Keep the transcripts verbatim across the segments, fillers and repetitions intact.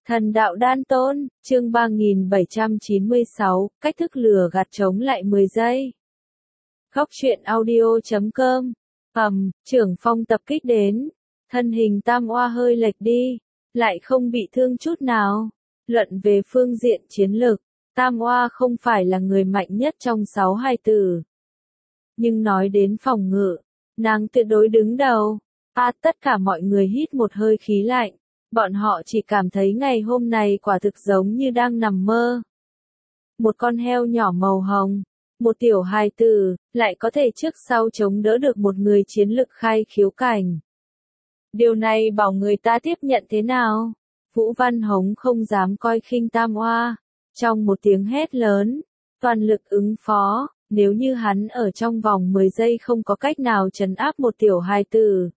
Thần đạo đan tôn, chương ba nghìn bảy trăm chín mươi sáu, cách thức lừa gạt chống lại mười giây. Góc truyện audio chấm com. Ầm, trưởng phong tập kích đến. Thân hình Tam Oa hơi lệch đi, lại không bị thương chút nào. Luận về phương diện chiến lực, Tam Oa không phải là người mạnh nhất trong sáu hài tử. Nhưng nói đến phòng ngự, nàng tuyệt đối đứng đầu. À, tất cả mọi người hít một hơi khí lạnh. Bọn họ chỉ cảm thấy ngày hôm này quả thực giống như đang nằm mơ. Một con heo nhỏ màu hồng, một tiểu hài tử, lại có thể trước sau chống đỡ được một người chiến lực khai khiếu cảnh. Điều này bảo người ta tiếp nhận thế nào? Vũ Văn Hống không dám coi khinh Tam Oa, trong một tiếng hét lớn, toàn lực ứng phó, nếu như hắn ở trong vòng mười giây không có cách nào trấn áp một tiểu hài tử.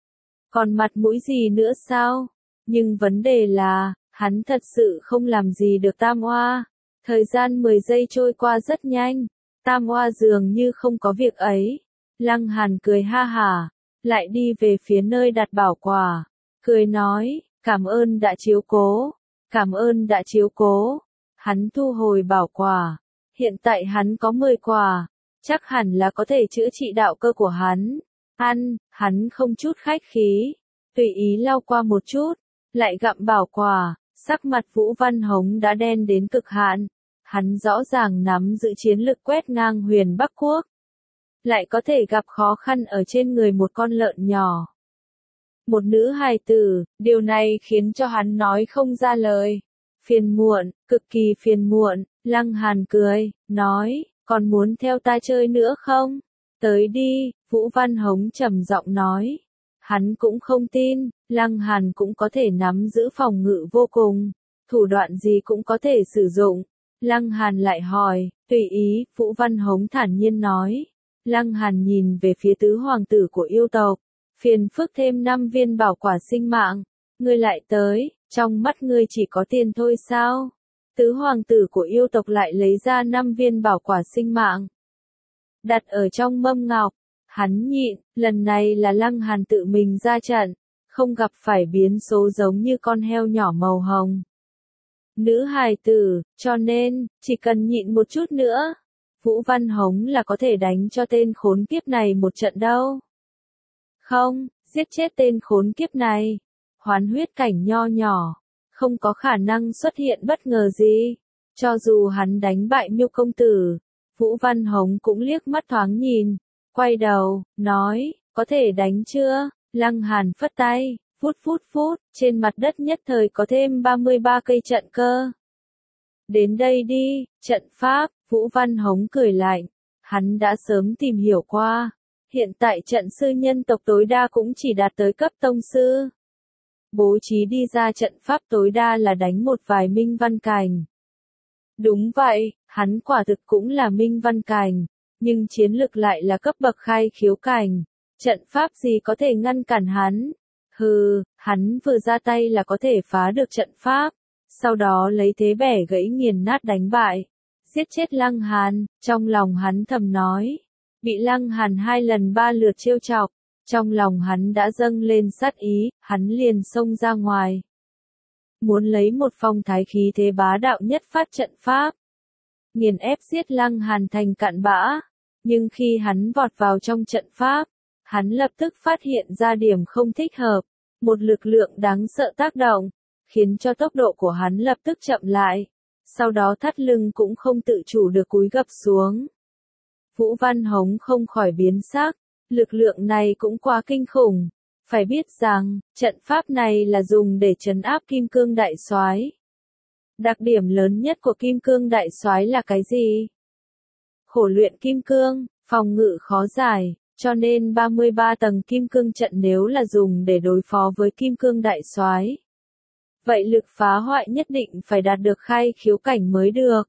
Còn mặt mũi gì nữa sao? Nhưng vấn đề là, hắn thật sự không làm gì được Tam Oa. Thời gian mười giây trôi qua rất nhanh, Tam Oa dường như không có việc ấy. Lăng Hàn cười ha hả, lại đi về phía nơi đặt bảo quả, cười nói, cảm ơn đã chiếu cố, cảm ơn đã chiếu cố. Hắn thu hồi bảo quả, hiện tại hắn có mười quả, chắc hẳn là có thể chữa trị đạo cơ của hắn. Ăn, hắn không chút khách khí, tùy ý lau qua một chút, lại gặm bảo quả, sắc mặt Vũ Văn Hống đã đen đến cực hạn. Hắn rõ ràng nắm giữ chiến lực quét ngang Huyền Bắc Quốc, lại có thể gặp khó khăn ở trên người một con lợn nhỏ. Một nữ hài tử, điều này khiến cho hắn nói không ra lời. Phiền muộn, cực kỳ phiền muộn. Lăng Hàn cười, nói, còn muốn theo ta chơi nữa không? Tới đi, Vũ Văn Hống trầm giọng nói. Hắn cũng không tin, Lăng Hàn cũng có thể nắm giữ phòng ngự vô cùng, thủ đoạn gì cũng có thể sử dụng. Lăng Hàn lại hỏi, tùy ý, Vũ Văn Hống thản nhiên nói. Lăng Hàn nhìn về phía tứ hoàng tử của yêu tộc, phiền phức thêm năm viên bảo quả sinh mạng, ngươi lại tới, trong mắt ngươi chỉ có tiền thôi sao? Tứ hoàng tử của yêu tộc lại lấy ra năm viên bảo quả sinh mạng, đặt ở trong mâm ngọc. Hắn nhịn, lần này là Lăng Hàn tự mình ra trận, không gặp phải biến số giống như con heo nhỏ màu hồng. Nữ hài tử, cho nên, chỉ cần nhịn một chút nữa, Vũ Văn Hống là có thể đánh cho tên khốn kiếp này một trận đâu. Không, giết chết tên khốn kiếp này. Hoán huyết cảnh nho nhỏ, không có khả năng xuất hiện bất ngờ gì. Cho dù hắn đánh bại Miêu công tử, Vũ Văn Hống cũng liếc mắt thoáng nhìn. Quay đầu, nói, có thể đánh chưa? Lăng Hàn phất tay, phút phút phút, trên mặt đất nhất thời có thêm ba mươi ba cây trận cơ. Đến đây đi, trận pháp, Vũ Văn Hống cười lạnh, hắn đã sớm tìm hiểu qua. Hiện tại trận sư nhân tộc tối đa cũng chỉ đạt tới cấp tông sư. Bố trí đi ra trận pháp tối đa là đánh một vài minh văn cảnh. Đúng vậy, hắn quả thực cũng là minh văn cảnh. Nhưng chiến lực lại là cấp bậc khai khiếu cảnh, trận pháp gì có thể ngăn cản hắn? Hừ, hắn vừa ra tay là có thể phá được trận pháp, sau đó lấy thế bẻ gãy nghiền nát đánh bại, giết chết Lăng Hàn. Trong lòng hắn thầm nói, bị Lăng Hàn hai lần ba lượt trêu chọc, trong lòng hắn đã dâng lên sát ý, hắn liền xông ra ngoài, muốn lấy một phong thái khí thế bá đạo nhất phát trận pháp, nghiền ép giết Lăng Hàn thành cặn bã. Nhưng khi hắn vọt vào trong trận pháp, hắn lập tức phát hiện ra điểm không thích hợp, một lực lượng đáng sợ tác động, khiến cho tốc độ của hắn lập tức chậm lại, sau đó thắt lưng cũng không tự chủ được cúi gập xuống. Vũ Văn Hống không khỏi biến sắc, lực lượng này cũng quá kinh khủng, phải biết rằng, trận pháp này là dùng để trấn áp Kim Cương Đại Soái. Đặc điểm lớn nhất của Kim Cương Đại Soái là cái gì? Khổ luyện kim cương, phòng ngự khó giải, cho nên ba mươi ba tầng kim cương trận nếu là dùng để đối phó với Kim Cương Đại Soái, vậy lực phá hoại nhất định phải đạt được khai khiếu cảnh mới được.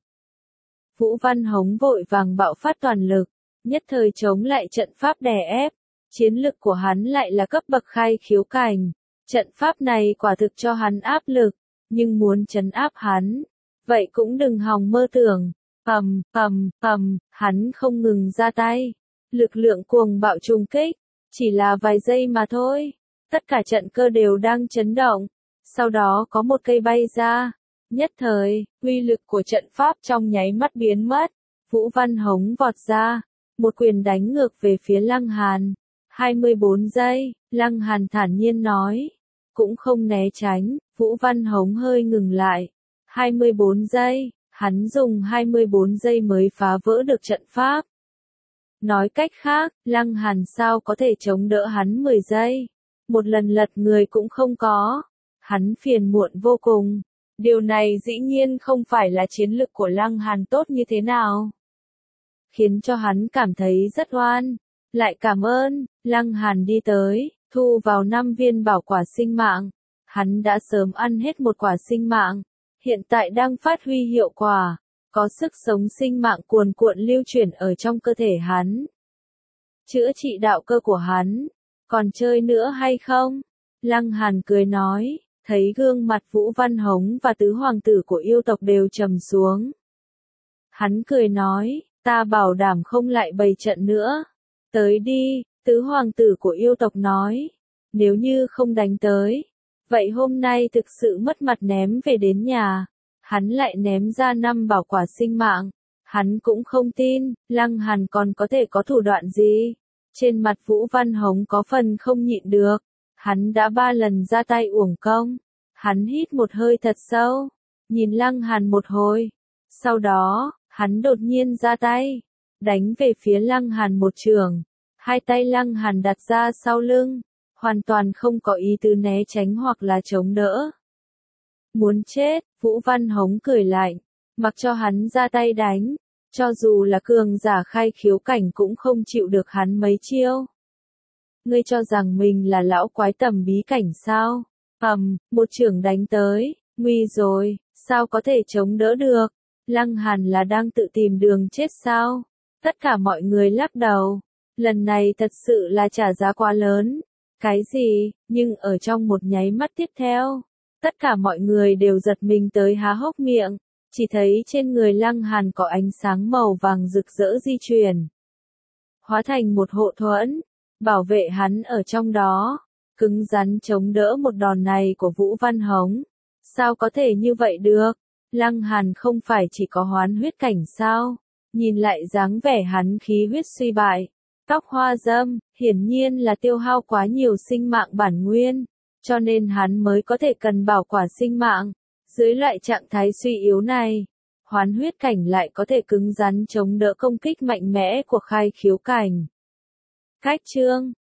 Vũ Văn Hống vội vàng bạo phát toàn lực, nhất thời chống lại trận pháp đè ép, chiến lực của hắn lại là cấp bậc khai khiếu cảnh, trận pháp này quả thực cho hắn áp lực, nhưng muốn trấn áp hắn, vậy cũng đừng hòng mơ tưởng. Ầm, ầm, ầm, hắn không ngừng ra tay, lực lượng cuồng bạo trùng kích, chỉ là vài giây mà thôi, tất cả trận cơ đều đang chấn động, Sau đó có một cây bay ra. Nhất thời, uy lực của trận pháp trong nháy mắt biến mất. Vũ Văn Hống vọt ra. Một quyền đánh ngược về phía Lăng Hàn. hai mươi bốn giây, Lăng Hàn thản nhiên nói. Cũng không né tránh, Vũ Văn Hống hơi ngừng lại. hai mươi bốn giây, hắn dùng hai mươi bốn giây mới phá vỡ được trận pháp. Nói cách khác, Lăng Hàn sao có thể chống đỡ hắn mười giây. Một lần lật người cũng không có. Hắn phiền muộn vô cùng. Điều này dĩ nhiên không phải là chiến lực của Lăng Hàn tốt như thế nào. Khiến cho hắn cảm thấy rất oan. Lại cảm ơn, Lăng Hàn đi tới, thu vào năm viên bảo quả sinh mạng. Hắn đã sớm ăn hết một quả sinh mạng. Hiện tại đang phát huy hiệu quả. Có sức sống sinh mạng cuồn cuộn lưu chuyển ở trong cơ thể hắn. Chữa trị đạo cơ của hắn. Còn chơi nữa hay không? Lăng Hàn cười nói, thấy gương mặt Vũ Văn Hống và tứ hoàng tử của yêu tộc đều trầm xuống. Hắn cười nói, ta bảo đảm không lại bày trận nữa. Tới đi, tứ hoàng tử của yêu tộc nói. Nếu như không đánh tới, vậy hôm nay thực sự mất mặt ném về đến nhà. Hắn lại ném ra năm bảo quả sinh mạng. Hắn cũng không tin, Lăng Hàn còn có thể có thủ đoạn gì. Trên mặt Vũ Văn Hống có phần không nhịn được. Hắn đã ba lần ra tay uổng công. Hắn hít một hơi thật sâu. Nhìn Lăng Hàn một hồi. Sau đó, hắn đột nhiên ra tay. Đánh về phía Lăng Hàn một trường. Hai tay Lăng Hàn đặt ra sau lưng. Hoàn toàn không có ý tứ né tránh hoặc là chống đỡ. Muốn chết, Vũ Văn Hống cười lạnh. Mặc cho hắn ra tay đánh. Cho dù là cường giả khai khiếu cảnh cũng không chịu được hắn mấy chiêu. Ngươi cho rằng mình là lão quái tầm bí cảnh sao? Ầm, một chưởng đánh tới, nguy rồi, sao có thể chống đỡ được? Lăng Hàn là đang tự tìm đường chết sao? Tất cả mọi người lắc đầu. Lần này thật sự là trả giá quá lớn. Cái gì? Nhưng ở trong một nháy mắt tiếp theo, tất cả mọi người đều giật mình tới há hốc miệng. Chỉ thấy trên người Lăng Hàn có ánh sáng màu vàng rực rỡ di chuyển. Hóa thành một hộ thuẫn, bảo vệ hắn ở trong đó, cứng rắn chống đỡ một đòn này của Vũ Văn Hống. Sao có thể như vậy được? Lăng Hàn không phải chỉ có hoán huyết cảnh sao? Nhìn lại dáng vẻ hắn khí huyết suy bại, tóc hoa râm, hiển nhiên là tiêu hao quá nhiều sinh mạng bản nguyên, cho nên hắn mới có thể cần bảo quả sinh mạng. Dưới loại trạng thái suy yếu này, hoán huyết cảnh lại có thể cứng rắn chống đỡ công kích mạnh mẽ của khai khiếu cảnh. Cách chương